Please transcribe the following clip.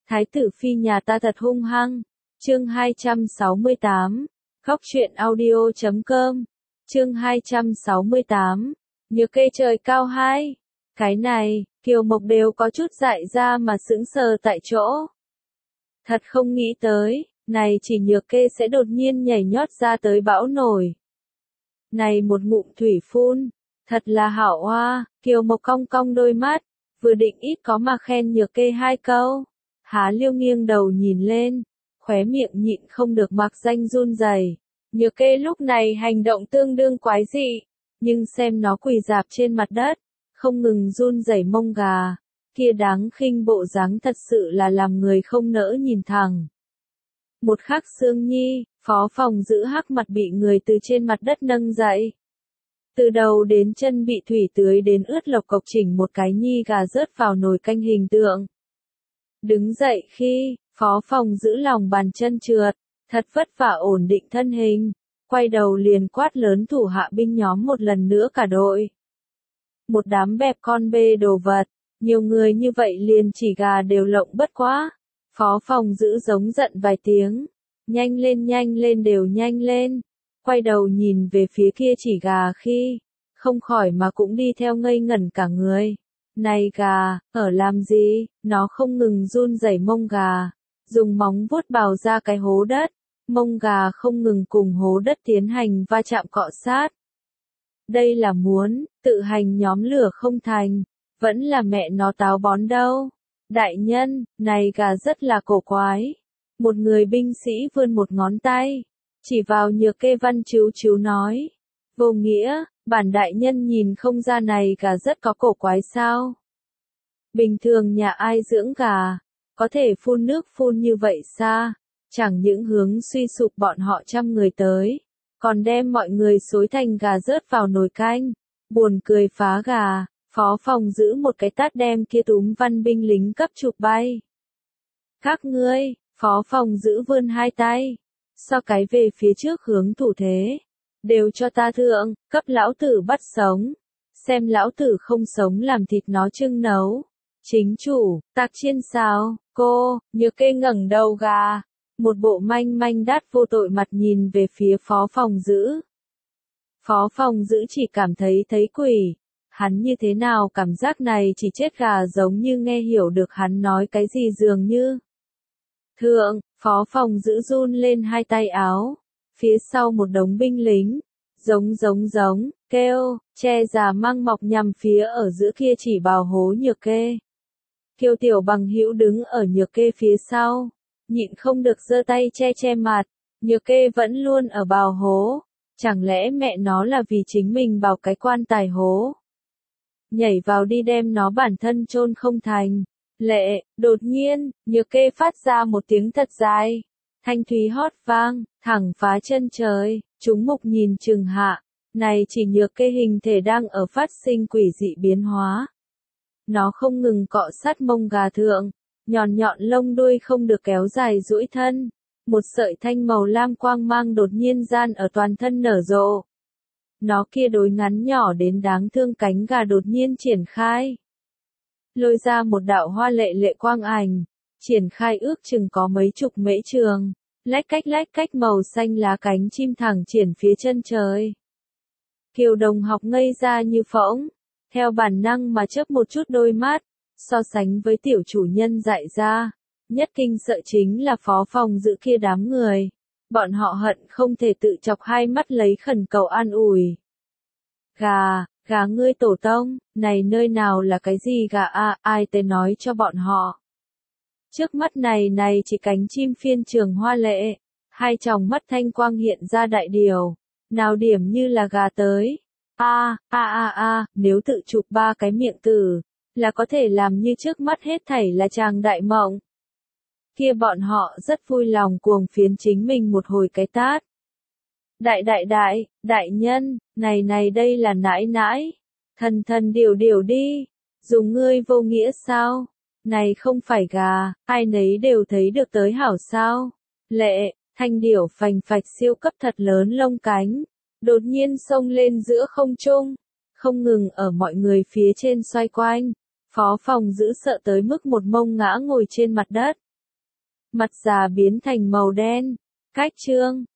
Thái tử phi nhà ta thật hung hăng. Chương 268. Góc truyện audio.com. Chương 268. Nhược Kê trời cao hai. Cái này, Kiều Mộc đều có chút dại ra mà sững sờ tại chỗ. Thật không nghĩ tới, này chỉ Nhược Kê sẽ đột nhiên nhảy nhót ra tới bão nổi. Này một ngụm thủy phun, thật là hảo hoa. Kiều Mộc cong cong đôi mắt, vừa định ít có mà khen Nhược Kê hai câu. Há Liêu nghiêng đầu nhìn lên, khóe miệng nhịn không được mặc danh run rẩy. Nhược Kê lúc này hành động tương đương quái dị, nhưng xem nó quỳ rạp trên mặt đất, không ngừng run rẩy mông gà, kia đáng khinh bộ dáng thật sự là làm người không nỡ nhìn thẳng. Một khắc Sương Nhi, phó phòng giữ hắc mặt bị người từ trên mặt đất nâng dậy. Từ đầu đến chân bị thủy tưới đến ướt lộc cộc, chỉnh một cái nhi gà rớt vào nồi canh hình tượng. Đứng dậy khi, phó phòng giữ lòng bàn chân trượt, thật vất vả ổn định thân hình, quay đầu liền quát lớn thủ hạ binh nhóm một lần nữa cả đội. Một đám bẹp con bê đồ vật, nhiều người như vậy liền chỉ gà đều lộng bất quá. Phó phòng giữ giống giận vài tiếng, nhanh lên đều nhanh lên, quay đầu nhìn về phía kia chỉ gà khi, không khỏi mà cũng đi theo ngây ngẩn cả người. Này gà, ở làm gì? Nó không ngừng run rẩy mông gà, dùng móng vuốt bào ra cái hố đất, mông gà không ngừng cùng hố đất tiến hành va chạm cọ sát. Đây là muốn, tự hành nhóm lửa không thành, vẫn là mẹ nó táo bón đâu. Đại nhân, này gà rất là cổ quái. Một người binh sĩ vươn một ngón tay, chỉ vào Nhược Kê văn chiếu nói. Vô nghĩa, bản đại nhân nhìn không ra này gà rất có cổ quái sao? Bình thường nhà ai dưỡng gà, có thể phun nước phun như vậy xa, chẳng những hướng suy sụp bọn họ trăm người tới, còn đem mọi người xối thành gà rớt vào nồi canh, buồn cười phá gà. Phó phòng giữ một cái tát đem kia túm văn binh lính cấp chụp bay. Các ngươi, phó phòng giữ vươn hai tay, so cái về phía trước hướng thủ thế. Đều cho ta thượng, cấp lão tử bắt sống. Xem lão tử không sống làm thịt nó trưng nấu. Chính chủ, tạc chiên sao, cô, Nhược Kê ngẩng đầu gà. Một bộ manh đát vô tội mặt nhìn về phía phó phòng giữ. Phó phòng giữ chỉ cảm thấy quỷ. Hắn như thế nào cảm giác này chỉ chết gà giống như nghe hiểu được hắn nói cái gì dường như. Thượng, phó phòng giữ run lên hai tay áo. Phía sau một đống binh lính. Giống, kêu, che già mang mọc nhằm phía ở giữa kia chỉ bào hố Nhược Kê. Kiều Tiểu Bằng hữu đứng ở Nhược Kê phía sau. Nhịn không được giơ tay che mặt. Nhược Kê vẫn luôn ở bào hố. Chẳng lẽ mẹ nó là vì chính mình bào cái quan tài hố? Nhảy vào đi đem nó bản thân chôn không thành. Lệ, đột nhiên, Nhược Kê phát ra một tiếng thật dài. Thanh thúy hót vang, thẳng phá chân trời, chúng mục nhìn chừng hạ. Này chỉ Nhược Kê hình thể đang ở phát sinh quỷ dị biến hóa. Nó không ngừng cọ sát mông gà thượng, nhọn lông đuôi không được kéo dài duỗi thân. Một sợi thanh màu lam quang mang đột nhiên gian ở toàn thân nở rộ. Nó kia đối ngắn nhỏ đến đáng thương cánh gà đột nhiên triển khai. Lôi ra một đạo hoa lệ quang ảnh, triển khai ước chừng có mấy chục mễ trường, lách cách màu xanh lá cánh chim thẳng triển phía chân trời. Kiều Đồng học ngây ra như phỗng, theo bản năng mà chớp một chút đôi mắt, so sánh với tiểu chủ nhân dạy ra, nhất kinh sợ chính là phó phòng giữ kia đám người. Bọn họ hận không thể tự chọc hai mắt lấy khẩn cầu an ủi. Gà ngươi tổ tông, này nơi nào là cái gì gà a, ai tới nói cho bọn họ. Trước mắt này chỉ cánh chim phiên trường hoa lệ, hai tròng mắt thanh quang hiện ra đại điều, nào điểm như là gà tới. Nếu tự chụp ba cái miệng tử, là có thể làm như trước mắt hết thảy là chàng đại mộng. Kia bọn họ rất vui lòng cuồng phiến chính mình một hồi cái tát. Đại nhân, này đây là nãi, thần điều đi, dùng ngươi vô nghĩa sao, này không phải gà, ai nấy đều thấy được tới hảo sao. Lệ, thanh điểu phành phạch siêu cấp thật lớn lông cánh, đột nhiên xông lên giữa không trung, không ngừng ở mọi người phía trên xoay quanh. Phó phòng giữ sợ tới mức một mông ngã ngồi trên mặt đất, Mặt già biến thành màu đen. Cách chương